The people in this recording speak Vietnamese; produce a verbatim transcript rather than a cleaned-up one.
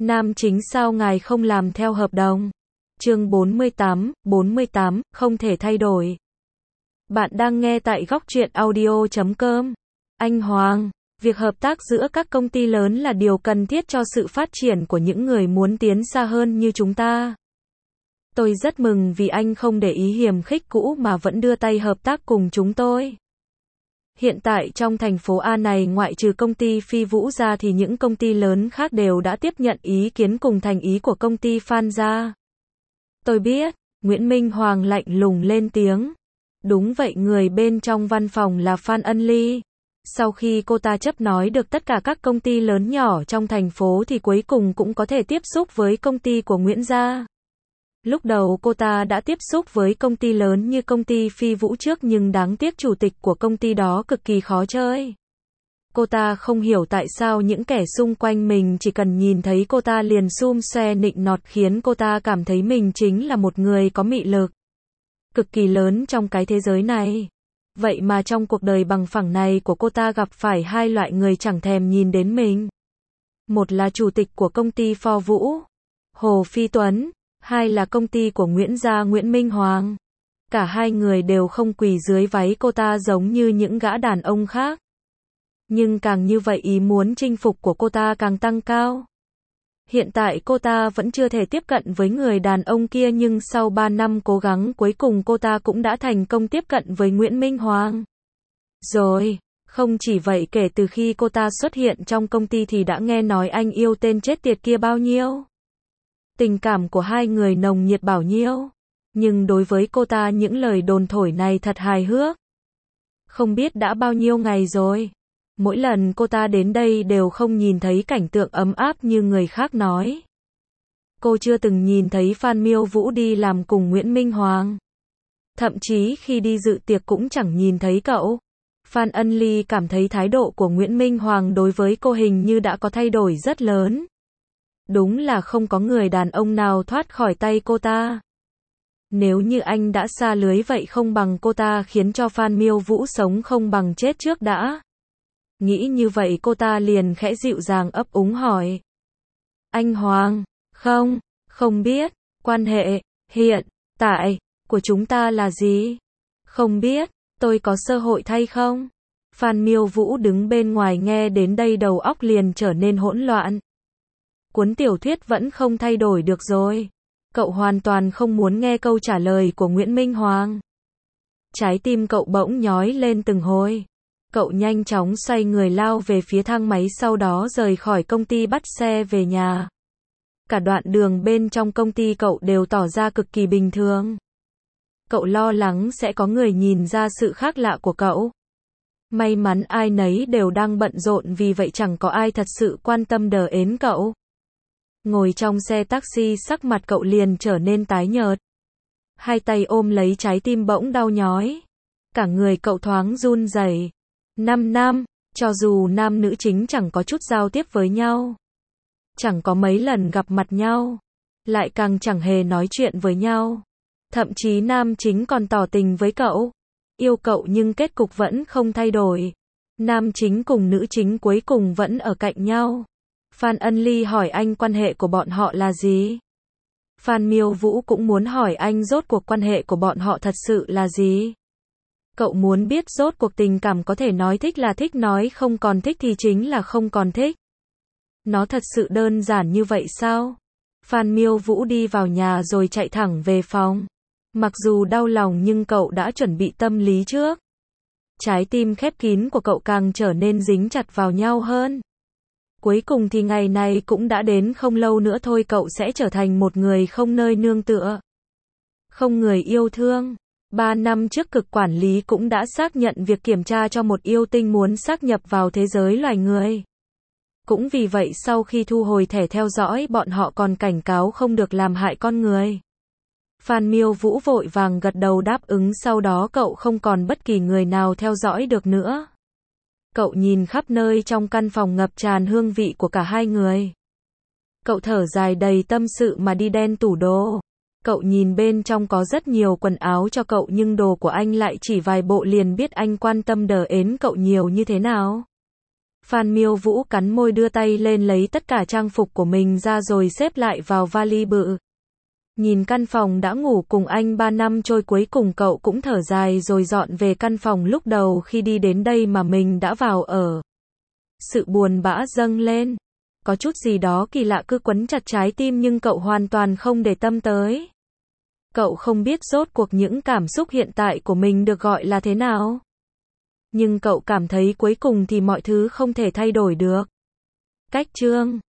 Nam chính sao ngài không làm theo hợp đồng? Chương bốn mươi tám, bốn mươi tám, không thể thay đổi. Bạn đang nghe tại góc truyện audio chấm com. Anh Hoàng, việc hợp tác giữa các công ty lớn là điều cần thiết cho sự phát triển của những người muốn tiến xa hơn như chúng ta. Tôi rất mừng vì anh không để ý hiềm khích cũ mà vẫn đưa tay hợp tác cùng chúng tôi. Hiện tại trong thành phố A này ngoại trừ công ty Phi Vũ ra thì những công ty lớn khác đều đã tiếp nhận ý kiến cùng thành ý của công ty Phan ra. Tôi biết, Nguyễn Minh Hoàng lạnh lùng lên tiếng. Đúng vậy, người bên trong văn phòng là Phan Ân Ly. Sau khi cô ta chấp nói được tất cả các công ty lớn nhỏ trong thành phố thì cuối cùng cũng có thể tiếp xúc với công ty của Nguyễn gia. Lúc đầu cô ta đã tiếp xúc với công ty lớn như công ty Phi Vũ trước nhưng đáng tiếc chủ tịch của công ty đó cực kỳ khó chơi. Cô ta không hiểu tại sao những kẻ xung quanh mình chỉ cần nhìn thấy cô ta liền xum xoe nịnh nọt khiến cô ta cảm thấy mình chính là một người có mị lực cực kỳ lớn trong cái thế giới này. Vậy mà trong cuộc đời bằng phẳng này của cô ta gặp phải hai loại người chẳng thèm nhìn đến mình. Một là chủ tịch của công ty Pho Vũ, Hồ Phi Tuấn. Hai là công ty của Nguyễn gia Nguyễn Minh Hoàng. Cả hai người đều không quỳ dưới váy cô ta giống như những gã đàn ông khác. Nhưng càng như vậy ý muốn chinh phục của cô ta càng tăng cao. Hiện tại cô ta vẫn chưa thể tiếp cận với người đàn ông kia nhưng sau ba năm cố gắng cuối cùng cô ta cũng đã thành công tiếp cận với Nguyễn Minh Hoàng. Rồi, không chỉ vậy kể từ khi cô ta xuất hiện trong công ty thì đã nghe nói anh yêu tên chết tiệt kia bao nhiêu. Tình cảm của hai người nồng nhiệt bảo nhiêu. Nhưng đối với cô ta những lời đồn thổi này thật hài hước. Không biết đã bao nhiêu ngày rồi. Mỗi lần cô ta đến đây đều không nhìn thấy cảnh tượng ấm áp như người khác nói. Cô chưa từng nhìn thấy Phan Miêu Vũ đi làm cùng Nguyễn Minh Hoàng. Thậm chí khi đi dự tiệc cũng chẳng nhìn thấy cậu. Phan Ân Ly cảm thấy thái độ của Nguyễn Minh Hoàng đối với cô hình như đã có thay đổi rất lớn. Đúng là không có người đàn ông nào thoát khỏi tay cô ta. Nếu như anh đã xa lưới vậy không bằng cô ta khiến cho Phan Miêu Vũ sống không bằng chết trước đã. Nghĩ như vậy cô ta liền khẽ dịu dàng ấp úng hỏi. Anh Hoàng, không, không biết, quan hệ, hiện, tại, của chúng ta là gì? Không biết, tôi có cơ hội thay không? Phan Miêu Vũ đứng bên ngoài nghe đến đây đầu óc liền trở nên hỗn loạn. Cuốn tiểu thuyết vẫn không thay đổi được rồi. Cậu hoàn toàn không muốn nghe câu trả lời của Nguyễn Minh Hoàng. Trái tim cậu bỗng nhói lên từng hồi. Cậu nhanh chóng xoay người lao về phía thang máy sau đó rời khỏi công ty bắt xe về nhà. Cả đoạn đường bên trong công ty cậu đều tỏ ra cực kỳ bình thường. Cậu lo lắng sẽ có người nhìn ra sự khác lạ của cậu. May mắn ai nấy đều đang bận rộn vì vậy chẳng có ai thật sự quan tâm đờ ến cậu. Ngồi trong xe taxi sắc mặt cậu liền trở nên tái nhợt. Hai tay ôm lấy trái tim bỗng đau nhói. Cả người cậu thoáng run rẩy. Năm năm, cho dù nam nữ chính chẳng có chút giao tiếp với nhau. Chẳng có mấy lần gặp mặt nhau. Lại càng chẳng hề nói chuyện với nhau. Thậm chí nam chính còn tỏ tình với cậu. Yêu cậu nhưng kết cục vẫn không thay đổi. Nam chính cùng nữ chính cuối cùng vẫn ở cạnh nhau. Phan Ân Ly hỏi anh quan hệ của bọn họ là gì? Phan Miêu Vũ cũng muốn hỏi anh rốt cuộc quan hệ của bọn họ thật sự là gì? Cậu muốn biết rốt cuộc tình cảm có thể nói thích là thích, nói không còn thích thì chính là không còn thích. Nó thật sự đơn giản như vậy sao? Phan Miêu Vũ đi vào nhà rồi chạy thẳng về phòng. Mặc dù đau lòng nhưng cậu đã chuẩn bị tâm lý trước. Trái tim khép kín của cậu càng trở nên dính chặt vào nhau hơn. Cuối cùng thì ngày này cũng đã đến, không lâu nữa thôi cậu sẽ trở thành một người không nơi nương tựa. Không người yêu thương. Ba năm trước cực quản lý cũng đã xác nhận việc kiểm tra cho một yêu tinh muốn xác nhập vào thế giới loài người. Cũng vì vậy sau khi thu hồi thẻ theo dõi bọn họ còn cảnh cáo không được làm hại con người. Phan Miêu Vũ vội vàng gật đầu đáp ứng, sau đó cậu không còn bất kỳ người nào theo dõi được nữa. Cậu nhìn khắp nơi trong căn phòng ngập tràn hương vị của cả hai người. Cậu thở dài đầy tâm sự mà đi đen tủ đồ. Cậu nhìn bên trong có rất nhiều quần áo cho cậu nhưng đồ của anh lại chỉ vài bộ liền biết anh quan tâm đờ ến cậu nhiều như thế nào. Phan Miêu Vũ cắn môi đưa tay lên lấy tất cả trang phục của mình ra rồi xếp lại vào vali bự. Nhìn căn phòng đã ngủ cùng anh ba năm trôi cuối cùng cậu cũng thở dài rồi dọn về căn phòng lúc đầu khi đi đến đây mà mình đã vào ở. Sự buồn bã dâng lên. Có chút gì đó kỳ lạ cứ quấn chặt trái tim nhưng cậu hoàn toàn không để tâm tới. Cậu không biết rốt cuộc những cảm xúc hiện tại của mình được gọi là thế nào. Nhưng cậu cảm thấy cuối cùng thì mọi thứ không thể thay đổi được. Cách chương